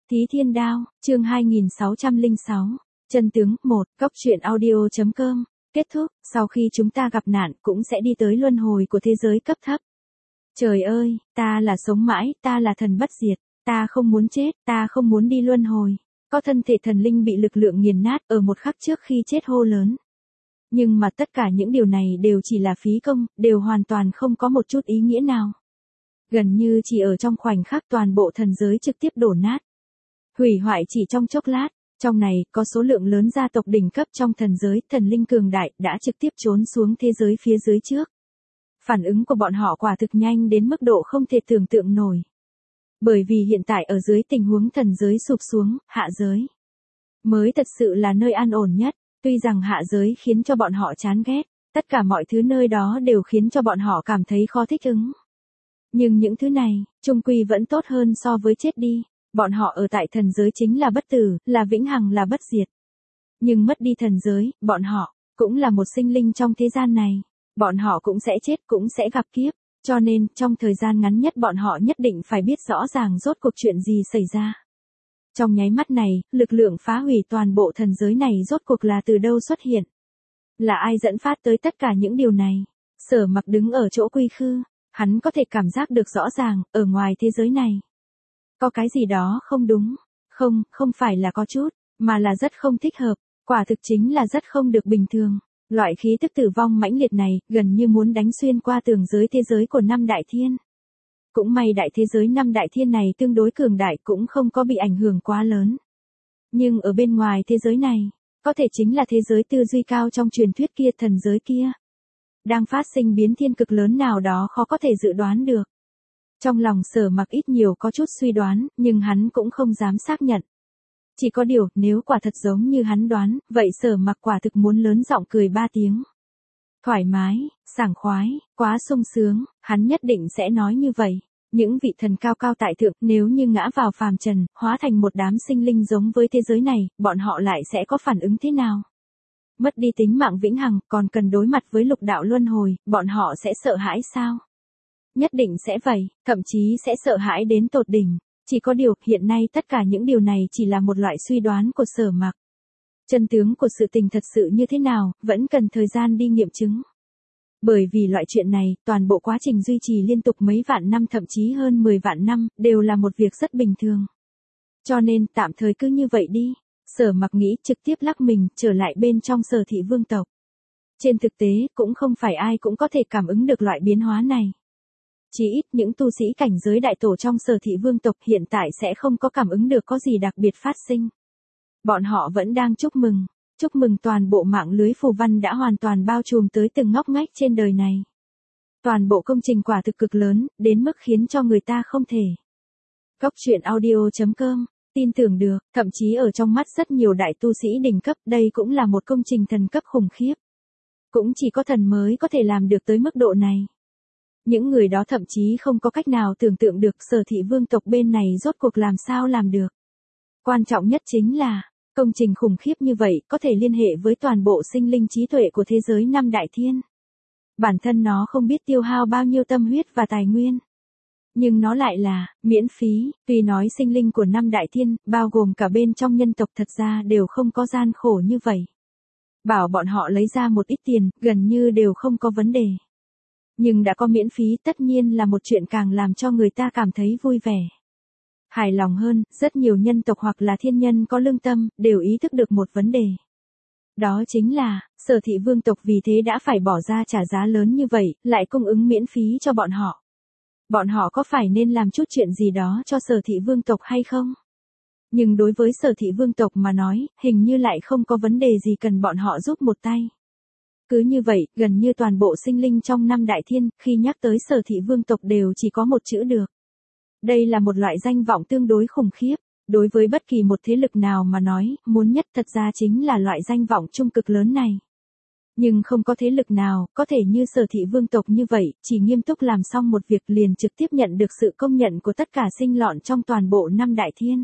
Thí Thiên Đao, chương 2606, chân tướng 1, góc truyện audio.com, kết thúc, sau khi chúng ta gặp nạn cũng sẽ đi tới luân hồi của thế giới cấp thấp. Trời ơi, ta là sống mãi, ta là thần bất diệt, ta không muốn chết, ta không muốn đi luân hồi. Có thân thể thần linh bị lực lượng nghiền nát ở một khắc trước khi chết hô lớn. Nhưng mà tất cả những điều này đều chỉ là phí công, đều hoàn toàn không có một chút ý nghĩa nào. Gần như chỉ ở trong khoảnh khắc toàn bộ thần giới trực tiếp đổ nát. Hủy hoại chỉ trong chốc lát, trong này có số lượng lớn gia tộc đỉnh cấp trong thần giới, thần linh cường đại đã trực tiếp trốn xuống thế giới phía dưới trước. Phản ứng của bọn họ quả thực nhanh đến mức độ không thể tưởng tượng nổi. Bởi vì hiện tại ở dưới tình huống thần giới sụp xuống, hạ giới mới thật sự là nơi an ổn nhất. Tuy rằng hạ giới khiến cho bọn họ chán ghét, tất cả mọi thứ nơi đó đều khiến cho bọn họ cảm thấy khó thích ứng. Nhưng những thứ này, chung quy vẫn tốt hơn so với chết đi. Bọn họ ở tại thần giới chính là bất tử, là vĩnh hằng, là bất diệt. Nhưng mất đi thần giới, bọn họ cũng là một sinh linh trong thế gian này. Bọn họ cũng sẽ chết, cũng sẽ gặp kiếp. Cho nên, trong thời gian ngắn nhất bọn họ nhất định phải biết rõ ràng rốt cuộc chuyện gì xảy ra. Trong nháy mắt này, lực lượng phá hủy toàn bộ thần giới này rốt cuộc là từ đâu xuất hiện? Là ai dẫn phát tới tất cả những điều này? Sở Mặc đứng ở chỗ quy khư, hắn có thể cảm giác được rõ ràng, ở ngoài thế giới này. Có cái gì đó không đúng. Không phải là có chút, mà là rất không thích hợp, quả thực chính là rất không được bình thường. Loại khí tức tử vong mãnh liệt này, gần như muốn đánh xuyên qua tường giới thế giới của năm đại thiên. Cũng may đại thế giới năm đại thiên này tương đối cường đại cũng không có bị ảnh hưởng quá lớn. Nhưng ở bên ngoài thế giới này, có thể chính là thế giới tư duy cao trong truyền thuyết kia, thần giới kia. Đang phát sinh biến thiên cực lớn nào đó khó có thể dự đoán được. Trong lòng Sở Mặc ít nhiều có chút suy đoán, nhưng hắn cũng không dám xác nhận. Chỉ có điều, nếu quả thật giống như hắn đoán, vậy Sở Mặc quả thực muốn lớn giọng cười 3 tiếng. Thoải mái, sảng khoái, quá sung sướng, hắn nhất định sẽ nói như vậy. Những vị thần cao cao tại thượng, nếu như ngã vào phàm trần, hóa thành một đám sinh linh giống với thế giới này, bọn họ lại sẽ có phản ứng thế nào? Mất đi tính mạng vĩnh hằng, còn cần đối mặt với lục đạo luân hồi, bọn họ sẽ sợ hãi sao? Nhất định sẽ vậy, thậm chí sẽ sợ hãi đến tột đỉnh. Chỉ có điều, hiện nay tất cả những điều này chỉ là một loại suy đoán của Sở Mặc. Chân tướng của sự tình thật sự như thế nào, vẫn cần thời gian đi nghiệm chứng. Bởi vì loại chuyện này, toàn bộ quá trình duy trì liên tục mấy vạn năm thậm chí hơn 10 vạn năm, đều là một việc rất bình thường. Cho nên, tạm thời cứ như vậy đi. Sở Mặc nghĩ trực tiếp lắc mình, trở lại bên trong Sở Thị Vương tộc. Trên thực tế, cũng không phải ai cũng có thể cảm ứng được loại biến hóa này. Chỉ ít những tu sĩ cảnh giới đại tổ trong Sở Thị Vương tộc hiện tại sẽ không có cảm ứng được có gì đặc biệt phát sinh. Bọn họ vẫn đang chúc mừng toàn bộ mạng lưới phù văn đã hoàn toàn bao trùm tới từng ngóc ngách trên đời này. Toàn bộ công trình quả thực cực lớn, đến mức khiến cho người ta không thể. Góc truyện audio.com, tin tưởng được, thậm chí ở trong mắt rất nhiều đại tu sĩ đỉnh cấp, đây cũng là một công trình thần cấp khủng khiếp. Cũng chỉ có thần mới có thể làm được tới mức độ này. Những người đó thậm chí không có cách nào tưởng tượng được Sở Thị Vương tộc bên này rốt cuộc làm sao làm được. Quan trọng nhất chính là, công trình khủng khiếp như vậy có thể liên hệ với toàn bộ sinh linh trí tuệ của thế giới năm đại thiên. Bản thân nó không biết tiêu hao bao nhiêu tâm huyết và tài nguyên. Nhưng nó lại là miễn phí, tuy nói sinh linh của năm đại thiên, bao gồm cả bên trong nhân tộc thật ra đều không có gian khổ như vậy. Bảo bọn họ lấy ra một ít tiền, gần như đều không có vấn đề. Nhưng đã có miễn phí tất nhiên là một chuyện càng làm cho người ta cảm thấy vui vẻ. Hài lòng hơn, rất nhiều nhân tộc hoặc là thiên nhân có lương tâm, đều ý thức được một vấn đề. Đó chính là, Sở Thị Vương tộc vì thế đã phải bỏ ra trả giá lớn như vậy, lại cung ứng miễn phí cho bọn họ. Bọn họ có phải nên làm chút chuyện gì đó cho Sở Thị Vương tộc hay không? Nhưng đối với Sở Thị Vương tộc mà nói, hình như lại không có vấn đề gì cần bọn họ giúp một tay. Cứ như vậy, gần như toàn bộ sinh linh trong năm đại thiên, khi nhắc tới Sở Thị Vương tộc đều chỉ có một chữ được. Đây là một loại danh vọng tương đối khủng khiếp. Đối với bất kỳ một thế lực nào mà nói, muốn nhất thật ra chính là loại danh vọng trung cực lớn này. Nhưng không có thế lực nào, có thể như Sở Thị Vương tộc như vậy, chỉ nghiêm túc làm xong một việc liền trực tiếp nhận được sự công nhận của tất cả sinh lọn trong toàn bộ năm đại thiên.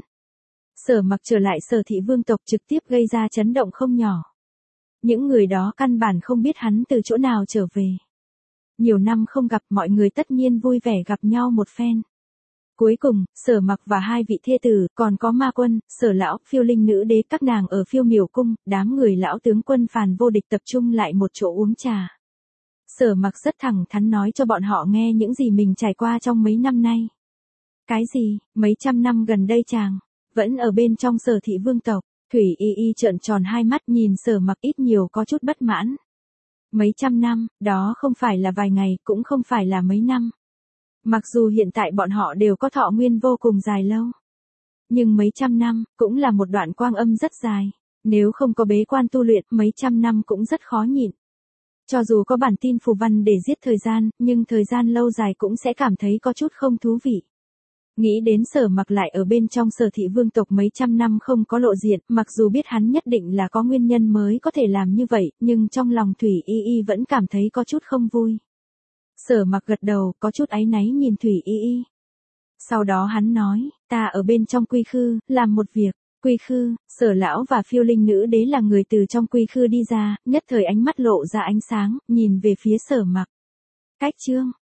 Sở Mặc trở lại Sở Thị Vương tộc trực tiếp gây ra chấn động không nhỏ. Những người đó căn bản không biết hắn từ chỗ nào trở về. Nhiều năm không gặp, mọi người tất nhiên vui vẻ gặp nhau một phen. Cuối cùng, Sở Mặc và hai vị thê tử, còn có Ma Quân, Sở lão, Phiêu Linh nữ đế các nàng ở Phiêu Miểu cung, đám người lão tướng quân Phàn Vô Địch tập trung lại một chỗ uống trà. Sở Mặc rất thẳng thắn nói cho bọn họ nghe những gì mình trải qua trong mấy năm nay. Cái gì, mấy trăm năm gần đây chàng, vẫn ở bên trong Sở thị vương tộc. Thủy Y Y trợn tròn hai mắt nhìn Sở Mặc ít nhiều có chút bất mãn. Mấy trăm năm, đó không phải là vài ngày, cũng không phải là mấy năm. Mặc dù hiện tại bọn họ đều có thọ nguyên vô cùng dài lâu. Nhưng mấy trăm năm, cũng là một đoạn quang âm rất dài. Nếu không có bế quan tu luyện, mấy trăm năm cũng rất khó nhịn. Cho dù có bản tin phù văn để giết thời gian, nhưng thời gian lâu dài cũng sẽ cảm thấy có chút không thú vị. Nghĩ đến Sở Mặc lại ở bên trong Sở thị vương tộc mấy trăm năm không có lộ diện, mặc dù biết hắn nhất định là có nguyên nhân mới có thể làm như vậy, nhưng trong lòng Thủy Y Y vẫn cảm thấy có chút không vui. Sở Mặc gật đầu, có chút áy náy nhìn Thủy Y Y. Sau đó hắn nói, ta ở bên trong Quy Khư, làm một việc. Quy Khư, Sở lão và Phiêu Linh nữ đế là người từ trong Quy Khư đi ra, nhất thời ánh mắt lộ ra ánh sáng, nhìn về phía Sở Mặc. Cách chương